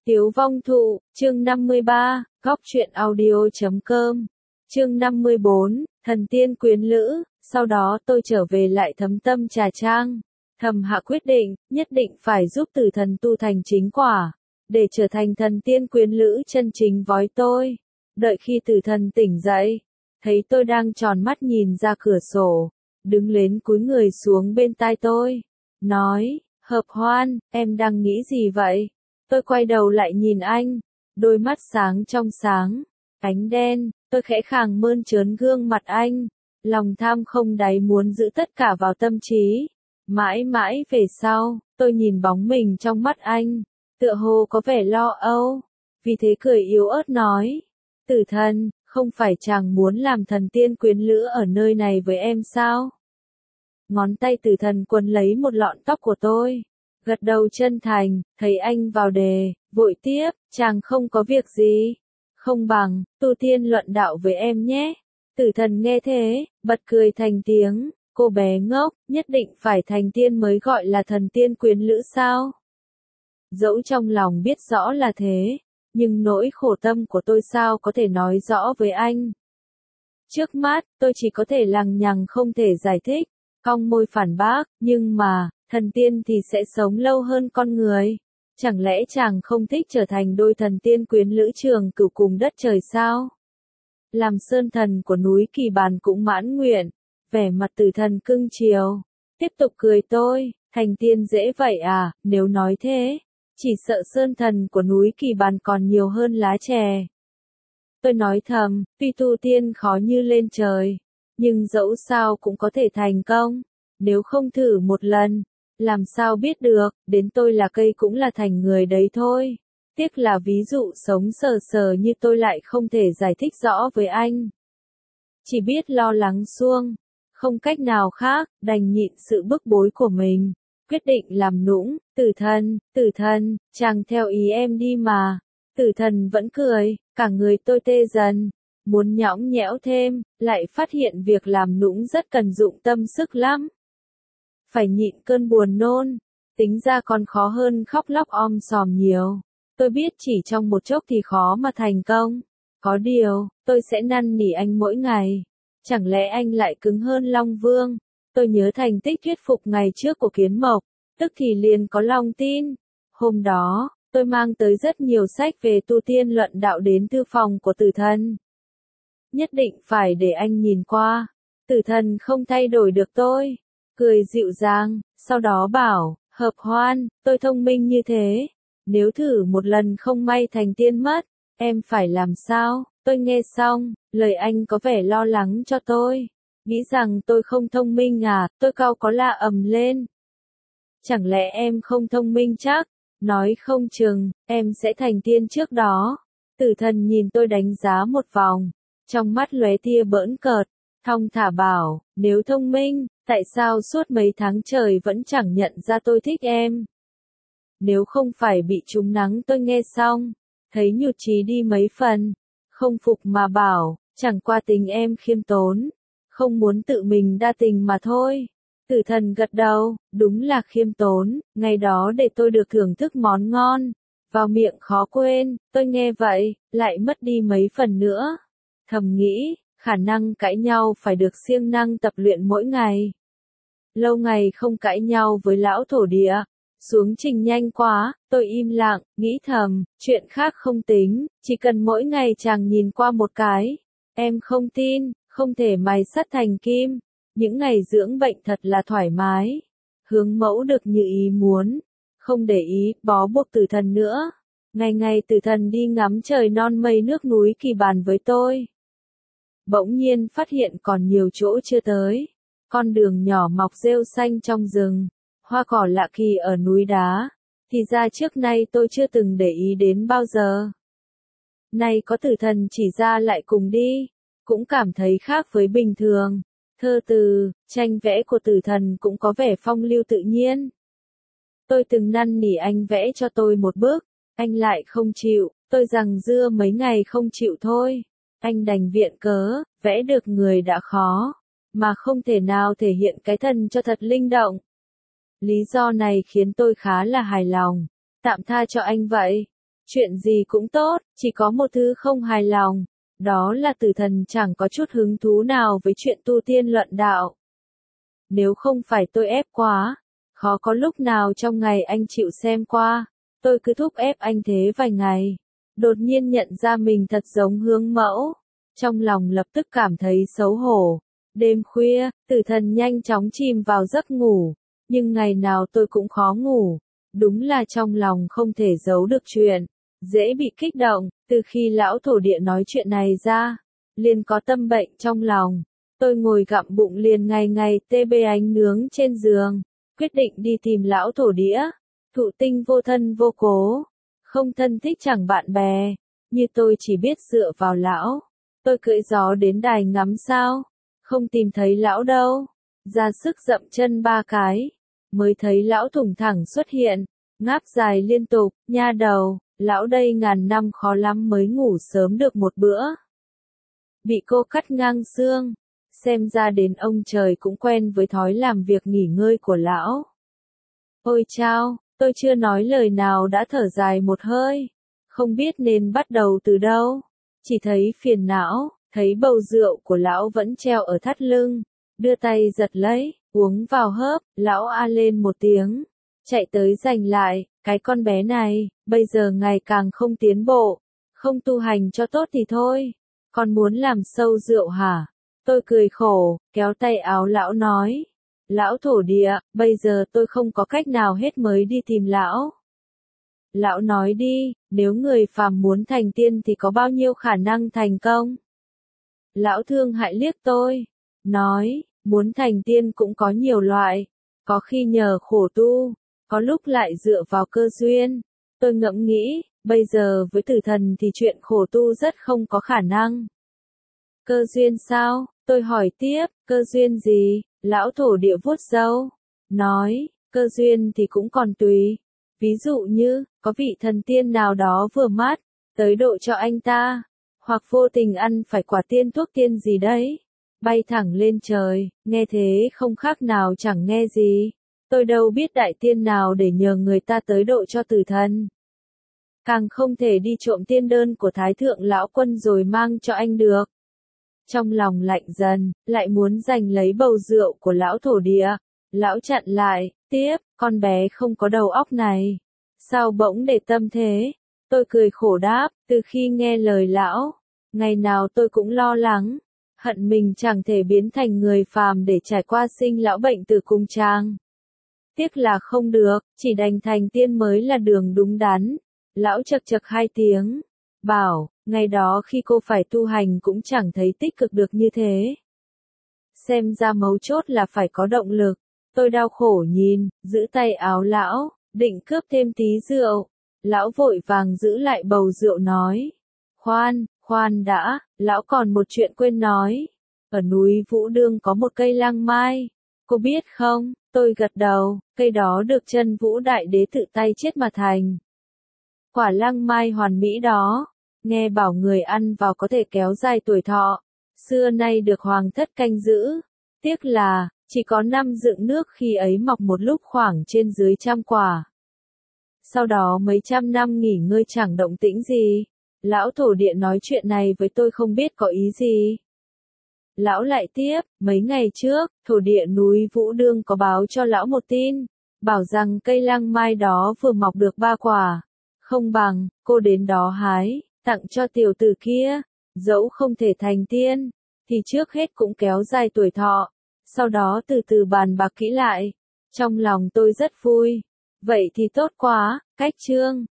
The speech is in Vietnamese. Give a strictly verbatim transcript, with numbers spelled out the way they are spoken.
Tiếu vong thụ, chương năm mươi ba, góc truyện audio chấm com. Chương năm mươi bốn, thần tiên quyến lữ, sau đó tôi trở về lại Thấm Tâm Trà Trang. Thầm hạ quyết định, nhất định phải giúp Tử Thần tu thành chính quả, để trở thành thần tiên quyến lữ chân chính với tôi. Đợi khi Tử Thần tỉnh dậy, thấy tôi đang tròn mắt nhìn ra cửa sổ, đứng lên cúi người xuống bên tai tôi, nói, Hợp Hoan, em đang nghĩ gì vậy? Tôi quay đầu lại nhìn anh, đôi mắt sáng trong sáng, ánh đen, tôi khẽ khàng mơn trớn gương mặt anh, lòng tham không đáy muốn giữ tất cả vào tâm trí. Mãi mãi về sau, tôi nhìn bóng mình trong mắt anh, tựa hồ có vẻ lo âu, vì thế cười yếu ớt nói, Tử Thần, không phải chàng muốn làm thần tiên quyến lữ ở nơi này với em sao? Ngón tay Tử Thần quấn lấy một lọn tóc của tôi, gật đầu chân thành, thấy anh vào đề, vội tiếp, chàng không có việc gì, không bằng, tu tiên luận đạo với em nhé. Tử Thần nghe thế, bật cười thành tiếng, cô bé ngốc, nhất định phải thành tiên mới gọi là thần tiên quyến lữ sao? Dẫu trong lòng biết rõ là thế, nhưng nỗi khổ tâm của tôi sao có thể nói rõ với anh. Trước mắt, tôi chỉ có thể lằng nhằng không thể giải thích, cong môi phản bác, nhưng mà, thần tiên thì sẽ sống lâu hơn con người. Chẳng lẽ chàng không thích trở thành đôi thần tiên quyến lữ trường cửu cùng đất trời sao? Làm sơn thần của núi Kỳ Bàn cũng mãn nguyện, vẻ mặt Tử Thần cưng chiều, tiếp tục cười tôi, thành tiên dễ vậy à, nếu nói thế, chỉ sợ sơn thần của núi Kỳ Bàn còn nhiều hơn lá chè. Tôi nói thầm, tuy tu tiên khó như lên trời, nhưng dẫu sao cũng có thể thành công, nếu không thử một lần, làm sao biết được, đến tôi là cây cũng là thành người đấy thôi. Tiếc là ví dụ sống sờ sờ như tôi lại không thể giải thích rõ với anh. Chỉ biết lo lắng suông, không cách nào khác, đành nhịn sự bức bối của mình, quyết định làm nũng, Tử Thần, Tử Thần, chàng theo ý em đi mà. Tử Thần vẫn cười, cả người tôi tê dần, muốn nhõng nhẽo thêm, lại phát hiện việc làm nũng rất cần dụng tâm sức lắm. Phải nhịn cơn buồn nôn, tính ra còn khó hơn khóc lóc om sòm nhiều. Tôi biết chỉ trong một chốc thì khó mà thành công. Có điều, tôi sẽ năn nỉ anh mỗi ngày. Chẳng lẽ anh lại cứng hơn Long Vương? Tôi nhớ thành tích thuyết phục ngày trước của Kiến Mộc, tức thì liền có lòng tin. Hôm đó, tôi mang tới rất nhiều sách về tu tiên luận đạo đến thư phòng của Tử Thần. Nhất định phải để anh nhìn qua. Tử Thần không thay đổi được tôi. Cười dịu dàng, sau đó bảo, Hợp Hoan, tôi thông minh như thế. Nếu thử một lần không may thành tiên mất, em phải làm sao? Tôi nghe xong, lời anh có vẻ lo lắng cho tôi. Nghĩ rằng tôi không thông minh à, tôi cau có lạ ầm lên. Chẳng lẽ em không thông minh chắc? Nói không chừng, em sẽ thành tiên trước đó. Tử Thần nhìn tôi đánh giá một vòng, trong mắt lóe tia bỡn cợt, thong thả bảo, nếu thông minh, tại sao suốt mấy tháng trời vẫn chẳng nhận ra tôi thích em? Nếu không phải bị trúng nắng tôi nghe xong, thấy nhụt chí đi mấy phần, không phục mà bảo, chẳng qua tình em khiêm tốn, không muốn tự mình đa tình mà thôi. Tử Thần gật đầu, đúng là khiêm tốn, ngày đó để tôi được thưởng thức món ngon, vào miệng khó quên, tôi nghe vậy, lại mất đi mấy phần nữa. Thầm nghĩ, khả năng cãi nhau phải được siêng năng tập luyện mỗi ngày. Lâu ngày không cãi nhau với lão thổ địa, xuống trình nhanh quá, tôi im lặng, nghĩ thầm, chuyện khác không tính, chỉ cần mỗi ngày chàng nhìn qua một cái. Em không tin, không thể mài sắt thành kim. Những ngày dưỡng bệnh thật là thoải mái. Hướng mẫu được như ý muốn. Không để ý, bó buộc Tử Thần nữa. Ngày ngày Tử Thần đi ngắm trời non mây nước núi Kỳ Bàn với tôi. Bỗng nhiên phát hiện còn nhiều chỗ chưa tới. Con đường nhỏ mọc rêu xanh trong rừng. Hoa cỏ lạ kỳ ở núi đá. Thì ra trước nay tôi chưa từng để ý đến bao giờ. Nay có Tử Thần chỉ ra lại cùng đi. Cũng cảm thấy khác với bình thường. Thơ từ, tranh vẽ của Tử Thần cũng có vẻ phong lưu tự nhiên. Tôi từng năn nỉ anh vẽ cho tôi một bức, anh lại không chịu, tôi rằng dưa mấy ngày không chịu thôi. Anh đành viện cớ, vẽ được người đã khó, mà không thể nào thể hiện cái thân cho thật linh động. Lý do này khiến tôi khá là hài lòng, tạm tha cho anh vậy. Chuyện gì cũng tốt, chỉ có một thứ không hài lòng. Đó là Tử Thần chẳng có chút hứng thú nào với chuyện tu tiên luận đạo. Nếu không phải tôi ép quá, khó có lúc nào trong ngày anh chịu xem qua, tôi cứ thúc ép anh thế vài ngày. Đột nhiên nhận ra mình thật giống Hướng Mẫu. Trong lòng lập tức cảm thấy xấu hổ. Đêm khuya, Tử Thần nhanh chóng chìm vào giấc ngủ. Nhưng ngày nào tôi cũng khó ngủ. Đúng là trong lòng không thể giấu được chuyện. Dễ bị kích động, từ khi lão thổ địa nói chuyện này ra, liền có tâm bệnh trong lòng. Tôi ngồi gặm bụng liền ngày ngày tê bê ánh nướng trên giường, quyết định đi tìm lão thổ địa. Thụ tinh vô thân vô cố, không thân thích chẳng bạn bè, như tôi chỉ biết dựa vào lão. Tôi cưỡi gió đến đài ngắm sao, không tìm thấy lão đâu, ra sức dậm chân ba cái, mới thấy lão thủng thẳng xuất hiện, ngáp dài liên tục, nha đầu. Lão đây ngàn năm khó lắm mới ngủ sớm được một bữa. Bị cô cắt ngang xương, xem ra đến ông trời cũng quen với thói làm việc nghỉ ngơi của lão. Ôi chao, tôi chưa nói lời nào đã thở dài một hơi, không biết nên bắt đầu từ đâu, chỉ thấy phiền não, thấy bầu rượu của lão vẫn treo ở thắt lưng, đưa tay giật lấy, uống vào hớp, lão a lên một tiếng, chạy tới giành lại. Cái con bé này, bây giờ ngày càng không tiến bộ, không tu hành cho tốt thì thôi, còn muốn làm sâu rượu hả? Tôi cười khổ, kéo tay áo lão nói, lão thổ địa, bây giờ tôi không có cách nào hết mới đi tìm lão. Lão nói đi, nếu người phàm muốn thành tiên thì có bao nhiêu khả năng thành công? Lão thương hại liếc tôi, nói, muốn thành tiên cũng có nhiều loại, có khi nhờ khổ tu. Có lúc lại dựa vào cơ duyên. Tôi ngẫm nghĩ, bây giờ với Tử Thần thì chuyện khổ tu rất không có khả năng. Cơ duyên sao? Tôi hỏi tiếp, cơ duyên gì? Lão thổ địa vuốt râu, nói, cơ duyên thì cũng còn tùy. Ví dụ như, có vị thần tiên nào đó vừa mắt, tới độ cho anh ta, hoặc vô tình ăn phải quả tiên thuốc tiên gì đấy, bay thẳng lên trời, nghe thế không khác nào chẳng nghe gì. Tôi đâu biết đại tiên nào để nhờ người ta tới độ cho Tử Thần. Càng không thể đi trộm tiên đơn của Thái Thượng Lão Quân rồi mang cho anh được. Trong lòng lạnh dần, lại muốn giành lấy bầu rượu của lão thổ địa. Lão chặn lại, tiếp, con bé không có đầu óc này. Sao bỗng để tâm thế? Tôi cười khổ đáp, từ khi nghe lời lão, ngày nào tôi cũng lo lắng, hận mình chẳng thể biến thành người phàm để trải qua sinh lão bệnh tử cùng chàng. Tiếc là không được, chỉ đành thành tiên mới là đường đúng đắn. Lão chật chật hai tiếng, bảo, ngày đó khi cô phải tu hành cũng chẳng thấy tích cực được như thế. Xem ra mấu chốt là phải có động lực. Tôi đau khổ nhìn, giữ tay áo lão, định cướp thêm tí rượu. Lão vội vàng giữ lại bầu rượu nói. Khoan, khoan đã, lão còn một chuyện quên nói. Ở núi Vũ Đương có một cây lăng mai. Cô biết không? Tôi gật đầu, cây đó được Chân Vũ Đại Đế tự tay chiết mà thành. Quả lăng mai hoàn mỹ đó, nghe bảo người ăn vào có thể kéo dài tuổi thọ, xưa nay được hoàng thất canh giữ. Tiếc là, chỉ có năm dựng nước khi ấy mọc một lúc khoảng trên dưới trăm quả. Sau đó mấy trăm năm nghỉ ngơi chẳng động tĩnh gì. Lão thổ địa nói chuyện này với tôi không biết có ý gì. Lão lại tiếp, mấy ngày trước, thổ địa núi Vũ Đương có báo cho lão một tin, bảo rằng cây lăng mai đó vừa mọc được ba quả. Không bằng, cô đến đó hái, tặng cho tiểu tử kia, dẫu không thể thành tiên, thì trước hết cũng kéo dài tuổi thọ, sau đó từ từ bàn bạc kỹ lại. Trong lòng tôi rất vui. Vậy thì tốt quá, cách chương.